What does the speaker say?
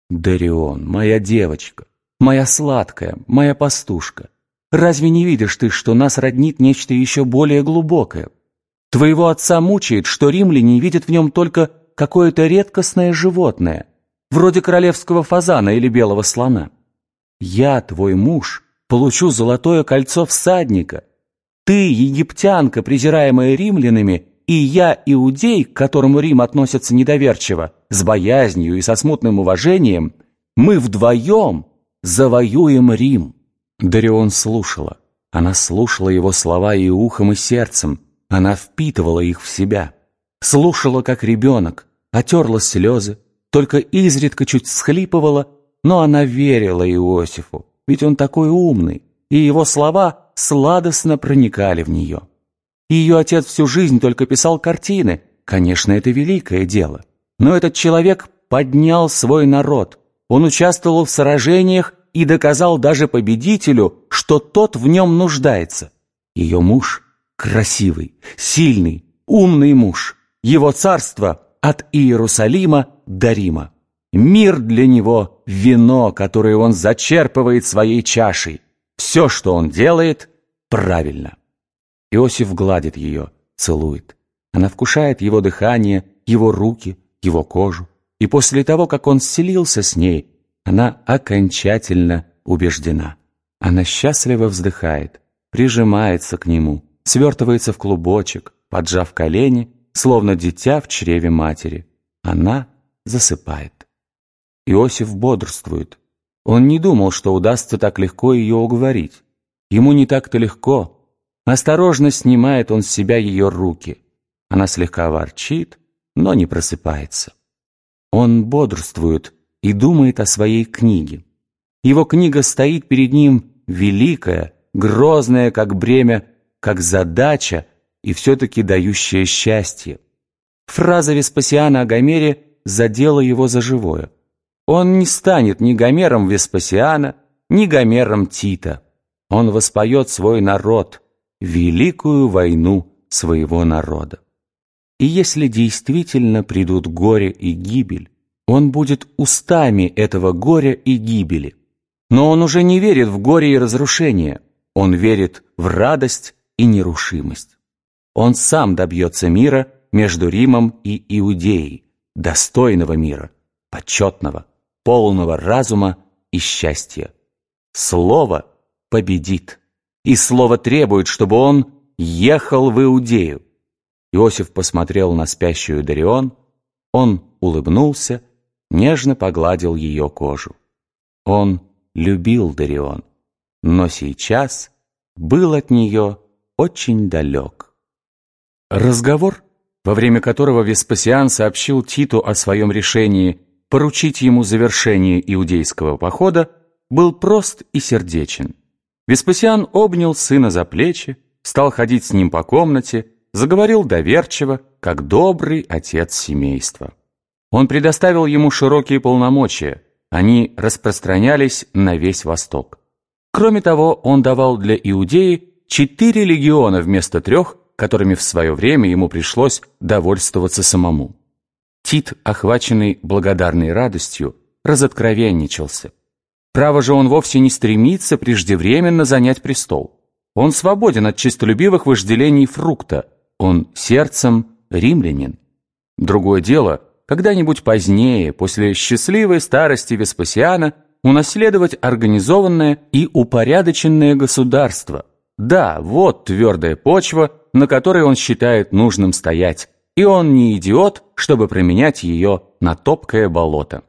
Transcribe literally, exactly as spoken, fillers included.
Дарион, моя девочка, моя сладкая, моя пастушка, разве не видишь ты, что нас роднит нечто еще более глубокое? Твоего отца мучает, что римляне видят в нем только какое-то редкостное животное, вроде королевского фазана или белого слона. Я, твой муж, получу золотое кольцо всадника. Ты, египтянка, презираемая римлянами, и я, иудей, к которому Рим относится недоверчиво, с боязнью и со смутным уважением, мы вдвоем завоюем Рим». Дарион слушала. Она слушала его слова и ухом, и сердцем. Она впитывала их в себя. Слушала, как ребенок, отерла слезы, только изредка чуть всхлипывала, но она верила Иосифу, ведь он такой умный, и его слова сладостно проникали в нее. Ее отец всю жизнь только писал картины. Конечно, это великое дело. Но этот человек поднял свой народ. Он участвовал в сражениях и доказал даже победителю, что тот в нем нуждается. Ее муж – красивый, сильный, умный муж. Его царство от Иерусалима до Рима. Мир для него – вино, которое он зачерпывает своей чашей. Все, что он делает, правильно. Иосиф гладит ее, целует. Она вкушает его дыхание, его руки, его кожу. И после того, как он селился с ней, она окончательно убеждена. Она счастливо вздыхает, прижимается к нему, свертывается в клубочек, поджав колени, словно дитя в чреве матери. Она засыпает. Иосиф бодрствует. Он не думал, что удастся так легко ее уговорить. Ему не так-то легко. Осторожно снимает он с себя ее руки. Она слегка ворчит, но не просыпается. Он бодрствует и думает о своей книге. Его книга стоит перед ним великая, грозная, как бремя, как задача и все-таки дающая счастье. Фраза Веспасиана о Гомере задела его за живое. Он не станет ни Гомером Веспасиана, ни Гомером Тита. Он воспоет свой народ, великую войну своего народа. И если действительно придут горе и гибель, он будет устами этого горя и гибели. Но он уже не верит в горе и разрушение, он верит в радость и нерушимость. Он сам добьется мира между Римом и Иудеей, достойного мира, почетного, полного разума и счастья. Слово победит. И слово требует, чтобы он ехал в Иудею. Иосиф посмотрел на спящую Дарион, он улыбнулся, нежно погладил ее кожу. Он любил Дарион, но сейчас был от нее очень далек. Разговор, во время которого Веспасиан сообщил Титу о своем решении поручить ему завершение иудейского похода, был прост и сердечен. Веспасиан обнял сына за плечи, стал ходить с ним по комнате, заговорил доверчиво, как добрый отец семейства. Он предоставил ему широкие полномочия, они распространялись на весь Восток. Кроме того, он давал для Иудеи четыре легиона вместо трех, которыми в свое время ему пришлось довольствоваться самому. Тит, охваченный благодарной радостью, разоткровенничался. Право же, он вовсе не стремится преждевременно занять престол. Он свободен от честолюбивых вожделений фрукта, он сердцем римлянин. Другое дело, когда-нибудь позднее, после счастливой старости Веспасиана, унаследовать организованное и упорядоченное государство. Да, вот твердая почва, на которой он считает нужным стоять, и он не идиот, чтобы променять ее на топкое болото.